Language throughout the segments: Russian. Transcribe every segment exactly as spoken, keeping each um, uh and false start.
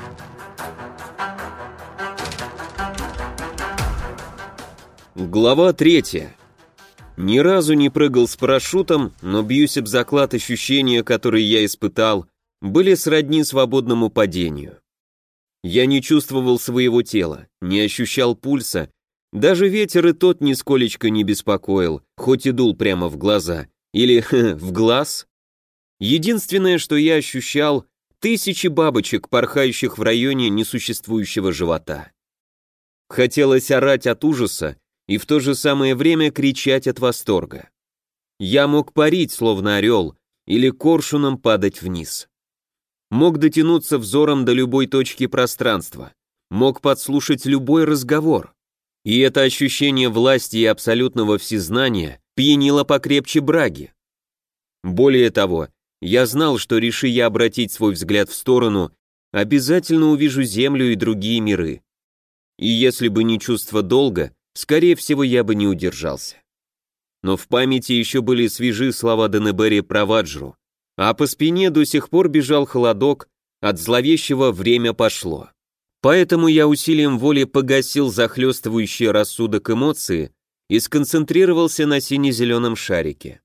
Глава третья. Ни разу не прыгал с парашютом, но бьюсь об заклад, ощущения, которые я испытал, были сродни свободному падению. Я не чувствовал своего тела, не ощущал пульса, даже ветер и тот нисколечко не беспокоил, хоть и дул прямо в глаза, или в глаз. Единственное, что я ощущал, тысячи бабочек, порхающих в районе несуществующего живота. Хотелось орать от ужаса и в то же самое время кричать от восторга. Я мог парить, словно орел, или коршуном падать вниз. Мог дотянуться взором до любой точки пространства, мог подслушать любой разговор. И это ощущение власти и абсолютного всезнания пьянило покрепче браги. Более того, я знал, что реши я обратить свой взгляд в сторону, обязательно увижу Землю и другие миры. И если бы не чувство долга, скорее всего, я бы не удержался. Но в памяти еще были свежи слова Денебери про Ваджру, а по спине до сих пор бежал холодок от зловещего «время пошло». Поэтому я усилием воли погасил захлестывающий рассудок эмоции и сконцентрировался на сине-зеленом шарике.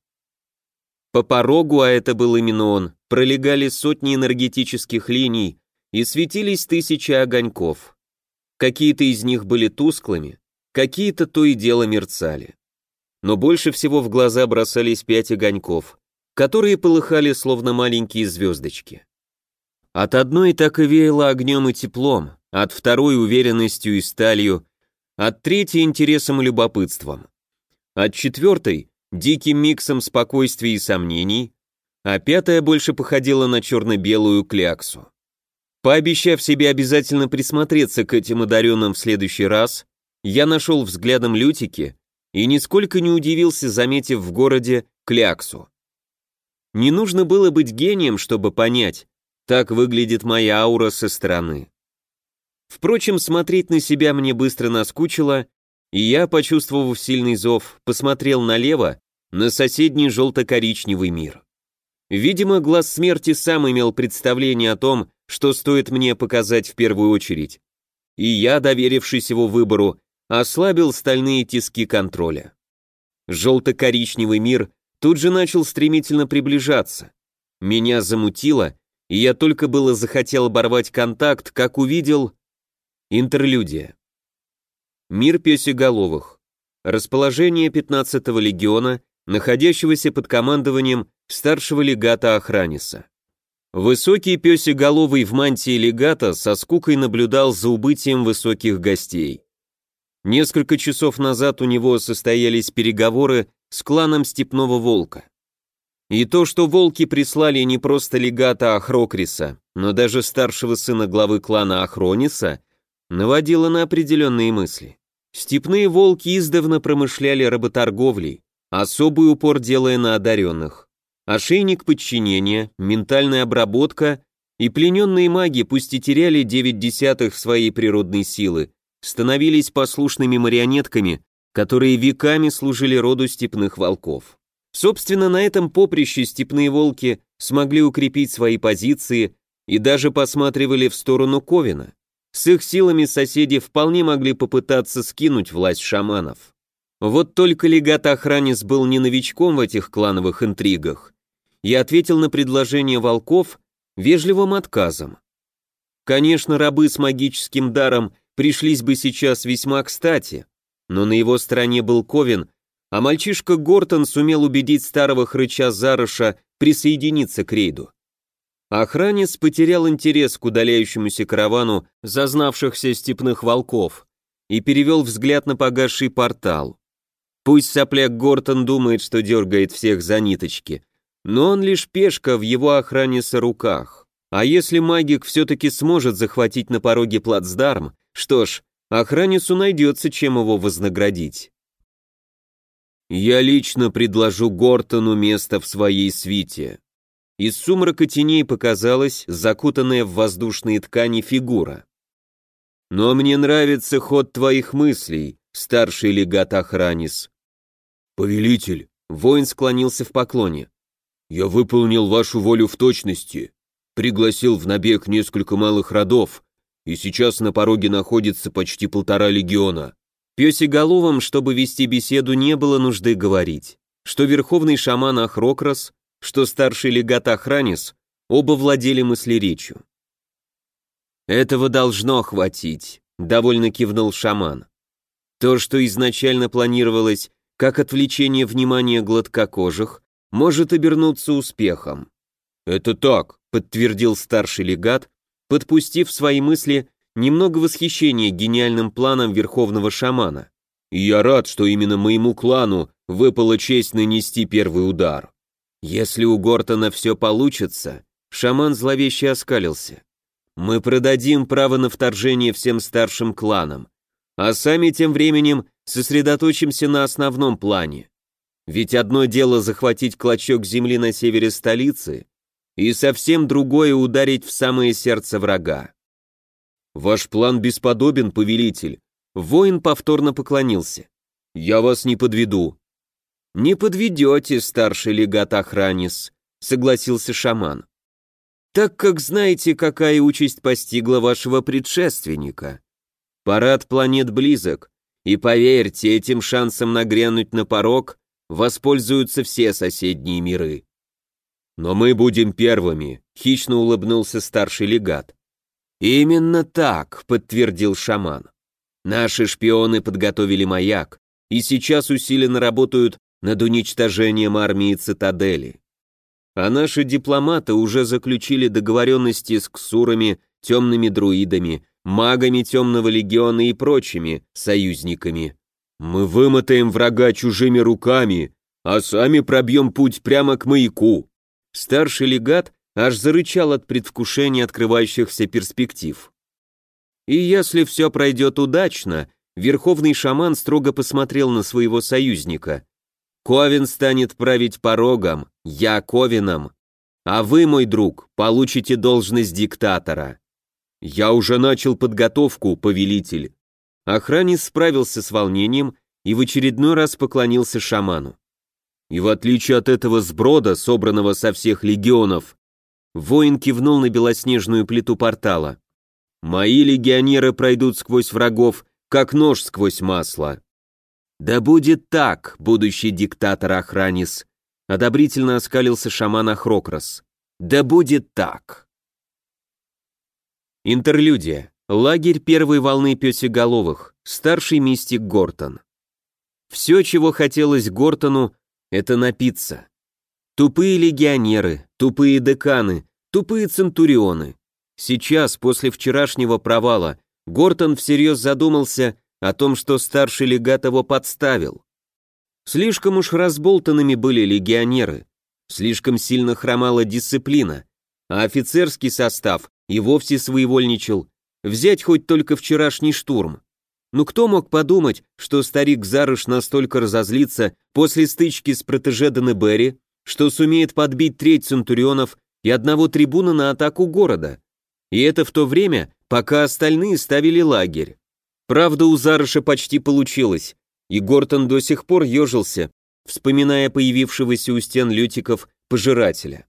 По порогу, а это был именно он, пролегали сотни энергетических линий и светились тысячи огоньков. Какие-то из них были тусклыми, какие-то то и дело мерцали. Но больше всего в глаза бросались пять огоньков, которые полыхали словно маленькие звездочки. От одной так и веяло огнем и теплом, от второй уверенностью и сталью, от третьей интересом и любопытством, от четвертой диким миксом спокойствия и сомнений, а пятая больше походила на черно-белую кляксу. Пообещав себе обязательно присмотреться к этим одаренным в следующий раз, я нашел взглядом Лютики и нисколько не удивился, заметив в городе кляксу. Не нужно было быть гением, чтобы понять, так выглядит моя аура со стороны. Впрочем, смотреть на себя мне быстро наскучило, и я, почувствовав сильный зов, посмотрел налево на соседний желто-коричневый мир. Видимо, глаз смерти сам имел представление о том, что стоит мне показать в первую очередь, и я, доверившись его выбору, ослабил стальные тиски контроля. Желто-коричневый мир тут же начал стремительно приближаться. Меня замутило, и я только было захотел оборвать контакт, как увидел... Интерлюдия. Мир пёсеголовых. Расположение пятнадцатого легиона, находящегося под командованием старшего легата Охраниса. Высокий пёсеголовый в мантии легата со скукой наблюдал за убытием высоких гостей. Несколько часов назад у него состоялись переговоры с кланом Степного Волка. И то, что волки прислали не просто легата Ахрокриса, но даже старшего сына главы клана Ахрониса, наводило на определенные мысли. Степные волки издавна промышляли работорговлей, особый упор делая на одаренных. Ошейник подчинения, ментальная обработка и плененные маги, пусть и теряли девять десятых своей природной силы, становились послушными марионетками, которые веками служили роду степных волков. Собственно, на этом поприще степные волки смогли укрепить свои позиции и даже посматривали в сторону Ковина. С их силами соседи вполне могли попытаться скинуть власть шаманов. Вот только легат Охранис был не новичком в этих клановых интригах и ответил на предложение волков вежливым отказом. Конечно, рабы с магическим даром пришлись бы сейчас весьма кстати, но на его стороне был Ковен, а мальчишка Гортон сумел убедить старого хрыча Зароша присоединиться к рейду. Охранец потерял интерес к удаляющемуся каравану зазнавшихся степных волков и перевел взгляд на погасший портал. Пусть сопляк Гортон думает, что дергает всех за ниточки, но он лишь пешка в его охраннице руках. А если магик все-таки сможет захватить на пороге плацдарм, что ж, охранницу найдется, чем его вознаградить. Я лично предложу Гортону место в своей свите. Из сумрака теней показалась закутанная в воздушные ткани фигура. Но мне нравится ход твоих мыслей, старший легат Охранис. Повелитель, воин склонился в поклоне. Я выполнил вашу волю в точности, пригласил в набег несколько малых родов и сейчас на пороге находится почти полтора легиона. Пёсеголовым, чтобы вести беседу, не было нужды говорить, что верховный шаман Ахрокрас, что старший легат Ахранис, оба владели мыслеречью. «Этого должно хватить», — довольно кивнул шаман. «То, что изначально планировалось как отвлечение внимания гладкокожих, может обернуться успехом». «Это так», — подтвердил старший легат, подпустив в свои мысли немного восхищения гениальным планом верховного шамана. «И я рад, что именно моему клану выпала честь нанести первый удар». «Если у Гортона все получится», — шаман зловеще оскалился, «мы продадим право на вторжение всем старшим кланам, а сами тем временем сосредоточимся на основном плане. Ведь одно дело захватить клочок земли на севере столицы, и совсем другое ударить в самое сердце врага». «Ваш план бесподобен, повелитель», — воин повторно поклонился. «Я вас не подведу». «Не подведете, старший легат Ахранис», — согласился шаман. «Так как знаете, какая участь постигла вашего предшественника. Парад планет близок, и поверьте, этим шансом нагрянуть на порог воспользуются все соседние миры». «Но мы будем первыми», — хищно улыбнулся старший легат. «Именно так», — подтвердил шаман. «Наши шпионы подготовили маяк и сейчас усиленно работают над уничтожением армии цитадели. А наши дипломаты уже заключили договоренности с ксурами, темными друидами, магами темного легиона и прочими союзниками. Мы вымотаем врага чужими руками, а сами пробьем путь прямо к маяку». Старший легат аж зарычал от предвкушения открывающихся перспектив. И если все пройдет удачно, верховный шаман строго посмотрел на своего союзника. «Ковен станет править порогом, я Ковеном, а вы, мой друг, получите должность диктатора». «Я уже начал подготовку, повелитель». Охранец справился с волнением и в очередной раз поклонился шаману. «И в отличие от этого сброда, собранного со всех легионов», воин кивнул на белоснежную плиту портала, «мои легионеры пройдут сквозь врагов, как нож сквозь масло». «Да будет так, будущий диктатор Ахранис», одобрительно оскалился шаман Ахрокрас. «Да будет так». Интерлюдия. Лагерь первой волны пёсеголовых. Старший мистик Гортон. Все, чего хотелось Гортону, это напиться. Тупые легионеры, тупые деканы, тупые центурионы. Сейчас, после вчерашнего провала, Гортон всерьез задумался о том, что старший легат его подставил. Слишком уж разболтанными были легионеры, слишком сильно хромала дисциплина, а офицерский состав и вовсе своевольничал, взять хоть только вчерашний штурм. Ну кто мог подумать, что старик Зарыш настолько разозлится после стычки с протеже Денебери, что сумеет подбить треть центурионов и одного трибуна на атаку города? И это в то время, пока остальные ставили лагерь. Правда, у Зарыша почти получилось, и Гортон до сих пор ежился, вспоминая появившегося у стен лютиков пожирателя.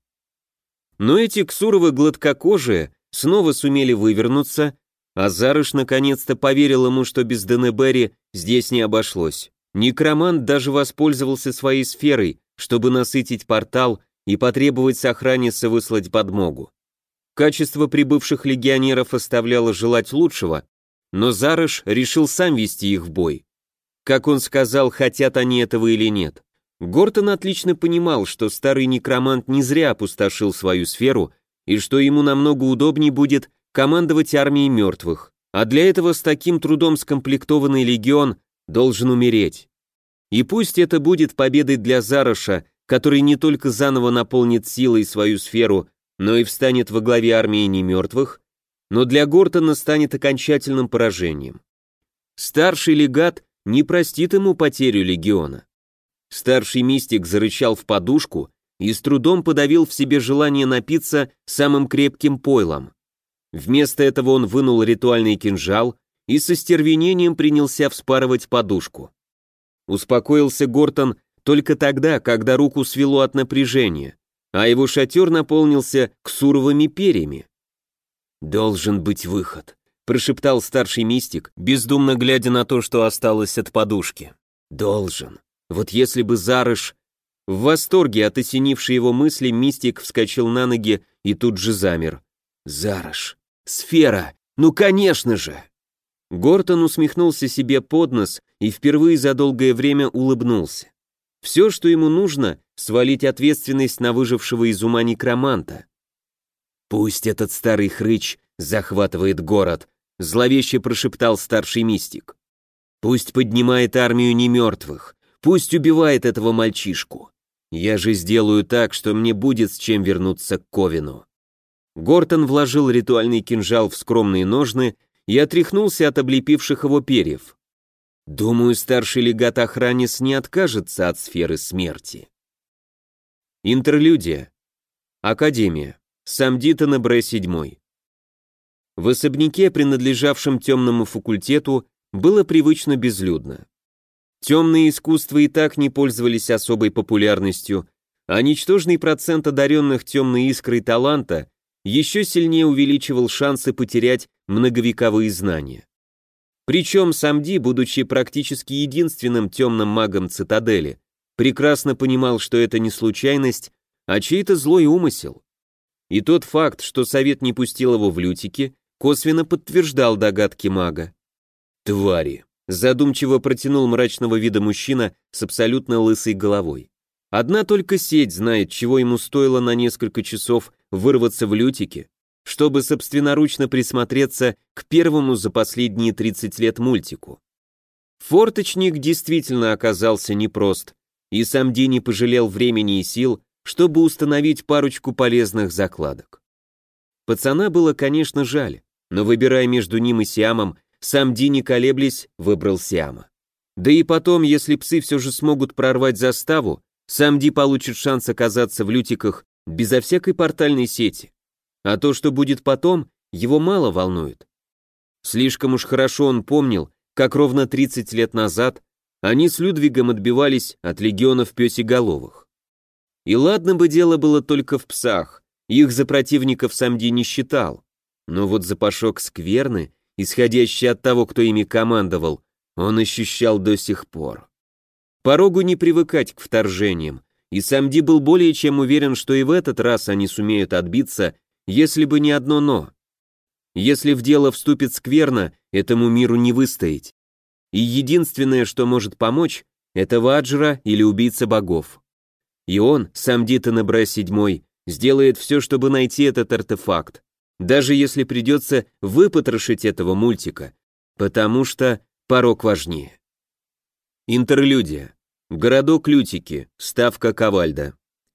Но эти ксуровы гладкокожие снова сумели вывернуться, а Зарыш наконец-то поверил ему, что без Денебери здесь не обошлось. Некромант даже воспользовался своей сферой, чтобы насытить портал и потребовать с Охраниса выслать подмогу. Качество прибывших легионеров оставляло желать лучшего, но Зарыш решил сам вести их в бой. Как он сказал, хотят они этого или нет. Гортон отлично понимал, что старый некромант не зря опустошил свою сферу и что ему намного удобнее будет командовать армией мертвых, а для этого с таким трудом скомплектованный легион должен умереть. И пусть это будет победой для Зарыша, который не только заново наполнит силой свою сферу, но и встанет во главе армии немертвых, но для Гортона станет окончательным поражением. Старший легат не простит ему потерю легиона. Старший мистик зарычал в подушку и с трудом подавил в себе желание напиться самым крепким пойлом. Вместо этого он вынул ритуальный кинжал и со стервенением принялся вспарывать подушку. Успокоился Гортон только тогда, когда руку свело от напряжения, а его шатер наполнился ксуровыми перьями. «Должен быть выход», прошептал старший мистик, бездумно глядя на то, что осталось от подушки. Должен. Вот если бы Зарыш... В восторге от осенившей его мысли мистик вскочил на ноги и тут же замер. Зарыш. Сфера. Ну, конечно же. Гортон усмехнулся себе под нос и впервые за долгое время улыбнулся. Все, что ему нужно, свалить ответственность на выжившего из ума некроманта. «Пусть этот старый хрыч захватывает город», — зловеще прошептал старший мистик. «Пусть поднимает армию немертвых, пусть убивает этого мальчишку. Я же сделаю так, что мне будет с чем вернуться к Ковину». Гортон вложил ритуальный кинжал в скромные ножны и отряхнулся от облепивших его перьев. «Думаю, старший легат Охранис не откажется от сферы смерти». Интерлюдия. Академия. Самдитана Бре седьмой. В особняке, принадлежавшем темному факультету, было привычно безлюдно. Темные искусства и так не пользовались особой популярностью, а ничтожный процент одаренных темной искрой таланта еще сильнее увеличивал шансы потерять многовековые знания. Причем Самди, будучи практически единственным темным магом цитадели, прекрасно понимал, что это не случайность, а чей-то злой умысел. И тот факт, что совет не пустил его в лютики, косвенно подтверждал догадки мага. «Твари!» — задумчиво протянул мрачного вида мужчина с абсолютно лысой головой. Одна только сеть знает, чего ему стоило на несколько часов вырваться в лютики, чтобы собственноручно присмотреться к первому за последние тридцать лет мультику. Форточник действительно оказался непрост, и Самди не пожалел времени и сил, чтобы установить парочку полезных закладок. Пацана было, конечно, жаль, но выбирая между ним и Сиамом, Самди, не колеблясь, выбрал Сиама. Да и потом, если псы все же смогут прорвать заставу, Самди получит шанс оказаться в лютиках безо всякой портальной сети. А то, что будет потом, его мало волнует. Слишком уж хорошо он помнил, как ровно тридцать лет назад они с Людвигом отбивались от легионов пёсеголовых. И ладно бы дело было только в псах, их за противников Самди не считал. Но вот запашок скверны, исходящий от того, кто ими командовал, он ощущал до сих пор. Порогу не привыкать к вторжениям, и Самди был более чем уверен, что и в этот раз они сумеют отбиться, если бы не одно «но». Если в дело вступит скверна, этому миру не выстоять. И единственное, что может помочь, это Ваджра или убийца богов. И он, Самдитана Бре седьмой, сделает все, чтобы найти этот артефакт, даже если придется выпотрошить этого мультика, потому что порог важнее. Интерлюдия. Городок Лютики, ставка Ковальда.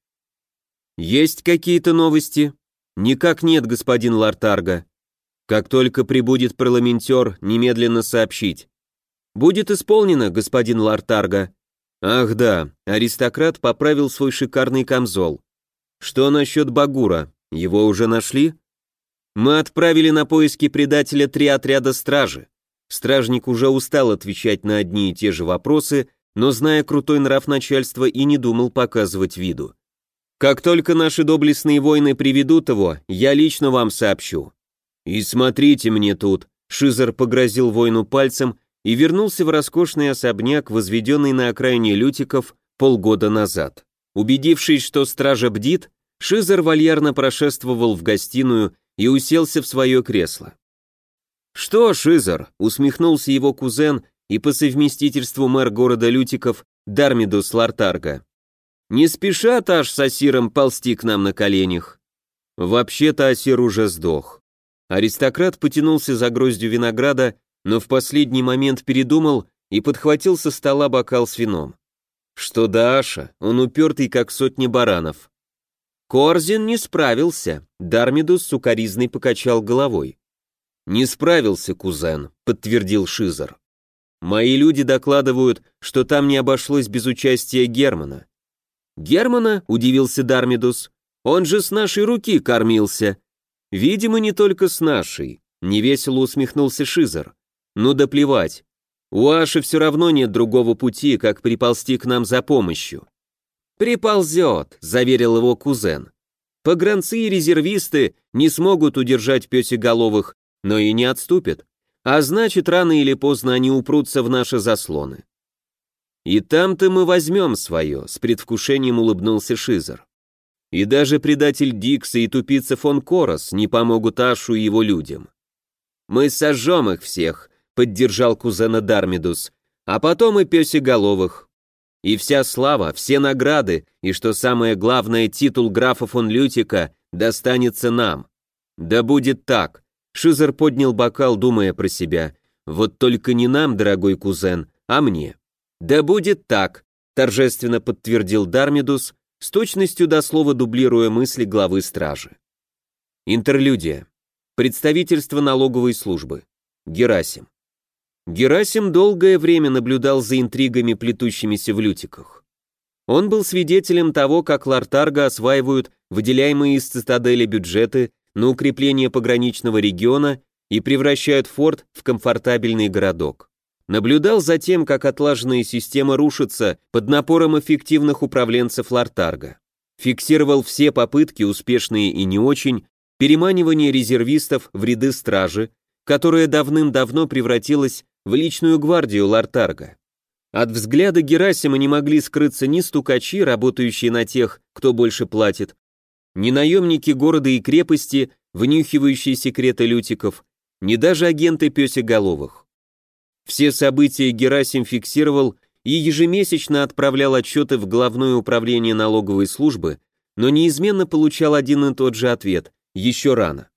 Есть какие-то новости? Никак нет, господин Лартарга. Как только прибудет парламентер, немедленно сообщить. Будет исполнено, господин Лартарга. Ах да, аристократ поправил свой шикарный камзол. Что насчет Багура? Его уже нашли? Мы отправили на поиски предателя три отряда стражи. Стражник уже устал отвечать на одни и те же вопросы, но, зная крутой нрав начальства, и не думал показывать виду. Как только наши доблестные воины приведут его, я лично вам сообщу. И смотрите мне тут, Шизар погрозил воину пальцем и вернулся в роскошный особняк, возведенный на окраине Лютиков полгода назад. Убедившись, что стража бдит, Шизар вальярно прошествовал в гостиную и уселся в свое кресло. «Что, Шизар?» — усмехнулся его кузен и по совместительству мэр города Лютиков Дармидус Лартарга. «Не спешат аж с Асиром ползти к нам на коленях». Вообще-то Асир уже сдох. Аристократ потянулся за гроздью винограда, но в последний момент передумал и подхватил со стола бокал с вином. Что до Аша, он упертый, как сотни баранов. Корзин не справился, Дармидус сукоризной покачал головой. «Не справился, кузен», — подтвердил Шизар. «Мои люди докладывают, что там не обошлось без участия Германа». «Германа?» — удивился Дармидус. «Он же с нашей руки кормился». «Видимо, не только с нашей», — невесело усмехнулся Шизар. «Ну да плевать. У Аши все равно нет другого пути, как приползти к нам за помощью». «Приползет», — заверил его кузен. «Погранцы и резервисты не смогут удержать пёсеголовых но и не отступят. А значит, рано или поздно они упрутся в наши заслоны. И там-то мы возьмем свое, с предвкушением улыбнулся Шизер. И даже предатель Дикса и тупица фон Корос не помогут Ашу и его людям. Мы сожжем их всех, поддержал кузена Дармидус, а потом и пёсеголовых. И вся слава, все награды, и, что самое главное, титул графа фон Лютика достанется нам. Да будет так. Шизер поднял бокал, думая про себя. Вот только не нам, дорогой кузен, а мне. Да будет так, торжественно подтвердил Дармидус, с точностью до слова дублируя мысли главы стражи. Интерлюдия. Представительство налоговой службы. Герасим. Герасим долгое время наблюдал за интригами, плетущимися в Лютиках. Он был свидетелем того, как Лартарга осваивают выделяемые из цитадели бюджеты на укрепление пограничного региона и превращают форт в комфортабельный городок. Наблюдал за тем, как отлаженная система рушится под напором эффективных управленцев Лартарга. Фиксировал все попытки, успешные и не очень, переманивания резервистов в ряды стражи, которая давным-давно превратилась в личную гвардию Лартарга. От взгляда Герасима не могли скрыться ни стукачи, работающие на тех, кто больше платит, ни наемники города и крепости, вынюхивающие секреты лютиков, ни даже агенты пёсеголовых. Все события Герасим фиксировал и ежемесячно отправлял отчеты в Главное управление налоговой службы, но неизменно получал один и тот же ответ – еще рано.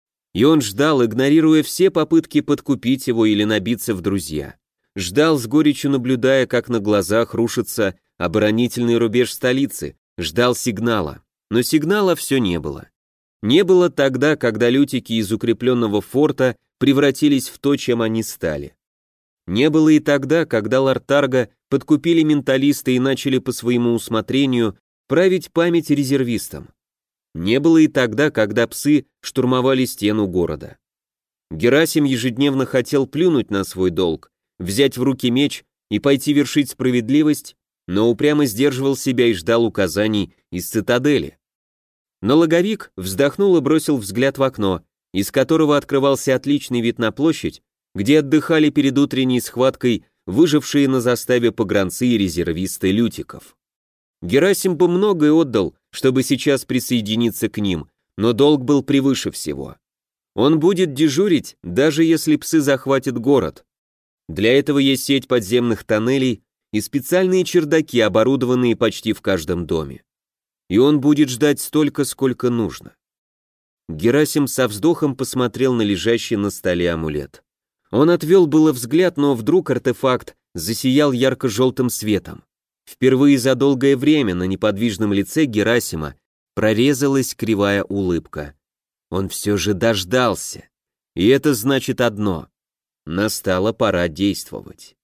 И он ждал, игнорируя все попытки подкупить его или набиться в друзья. Ждал, с горечью наблюдая, как на глазах рушится оборонительный рубеж столицы, ждал сигнала. Но сигнала все не было. Не было тогда, когда лютики из укрепленного форта превратились в то, чем они стали. Не было и тогда, когда Лартарга подкупили менталисты и начали по своему усмотрению править память резервистам. Не было и тогда, когда псы штурмовали стену города. Герасим ежедневно хотел плюнуть на свой долг, взять в руки меч и пойти вершить справедливость, но упрямо сдерживал себя и ждал указаний из цитадели. Налоговик вздохнул и бросил взгляд в окно, из которого открывался отличный вид на площадь, где отдыхали перед утренней схваткой выжившие на заставе погранцы и резервисты лютиков. Герасим бы многое отдал, чтобы сейчас присоединиться к ним, но долг был превыше всего. Он будет дежурить, даже если псы захватят город. Для этого есть сеть подземных тоннелей и специальные чердаки, оборудованные почти в каждом доме. И он будет ждать столько, сколько нужно. Герасим со вздохом посмотрел на лежащий на столе амулет. Он отвел было взгляд, но вдруг артефакт засиял ярко-желтым светом. Впервые за долгое время на неподвижном лице Герасима прорезалась кривая улыбка. Он все же дождался. И это значит одно. Настала пора действовать.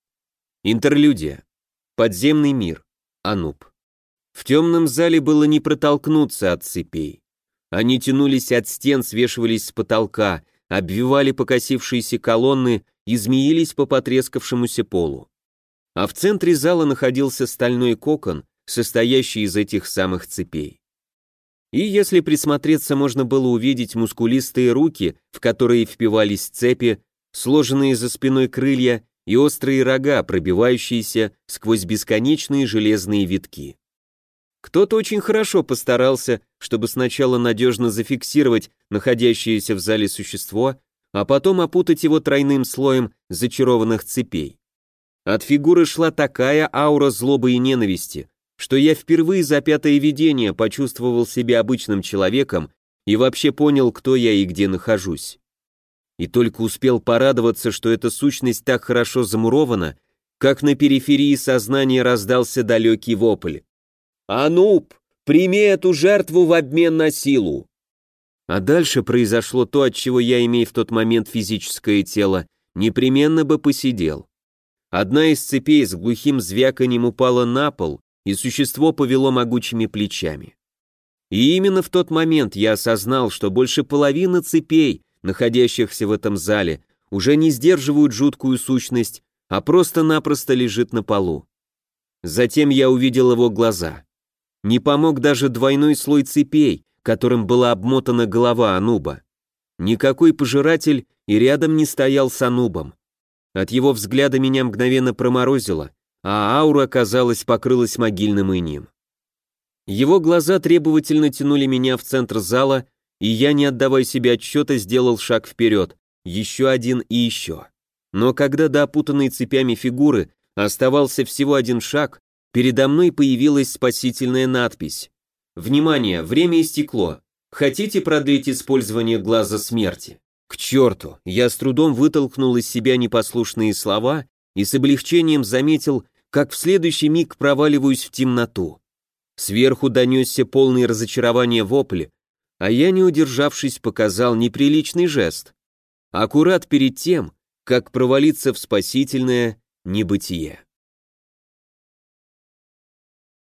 Интерлюдия. Подземный мир. Ануб. В темном зале было не протолкнуться от цепей. Они тянулись от стен, свешивались с потолка, обвивали покосившиеся колонны и змеились по потрескавшемуся полу. А в центре зала находился стальной кокон, состоящий из этих самых цепей. И если присмотреться, можно было увидеть мускулистые руки, в которые впивались цепи, сложенные за спиной крылья и острые рога, пробивающиеся сквозь бесконечные железные витки. Кто-то очень хорошо постарался, чтобы сначала надежно зафиксировать находящееся в зале существо, а потом опутать его тройным слоем зачарованных цепей. От фигуры шла такая аура злобы и ненависти, что я впервые за пятое видение почувствовал себя обычным человеком и вообще понял, кто я и где нахожусь. И только успел порадоваться, что эта сущность так хорошо замурована, как на периферии сознания раздался далекий вопль. «Ануб, прими эту жертву в обмен на силу!» А дальше произошло то, от чего я, имея в тот момент физическое тело, непременно бы посидел. Одна из цепей с глухим звяканьем упала на пол, и существо повело могучими плечами. И именно в тот момент я осознал, что больше половины цепей, находящихся в этом зале, уже не сдерживают жуткую сущность, а просто-напросто лежит на полу. Затем я увидел его глаза. Не помог даже двойной слой цепей, которым была обмотана голова Ануба. Никакой пожиратель и рядом не стоял с Анубом. От его взгляда меня мгновенно проморозило, а аура, казалось, покрылась могильным инием. Его глаза требовательно тянули меня в центр зала, и я, не отдавая себе отчета, сделал шаг вперед, еще один и еще. Но когда до опутанной цепями фигуры оставался всего один шаг, передо мной появилась спасительная надпись. «Внимание, время истекло. Хотите продлить использование глаза смерти?» К черту, я с трудом вытолкнул из себя непослушные слова и с облегчением заметил, как в следующий миг проваливаюсь в темноту. Сверху донесся полный разочарования вопль, а я, не удержавшись, показал неприличный жест. Аккурат перед тем, как провалиться в спасительное небытие.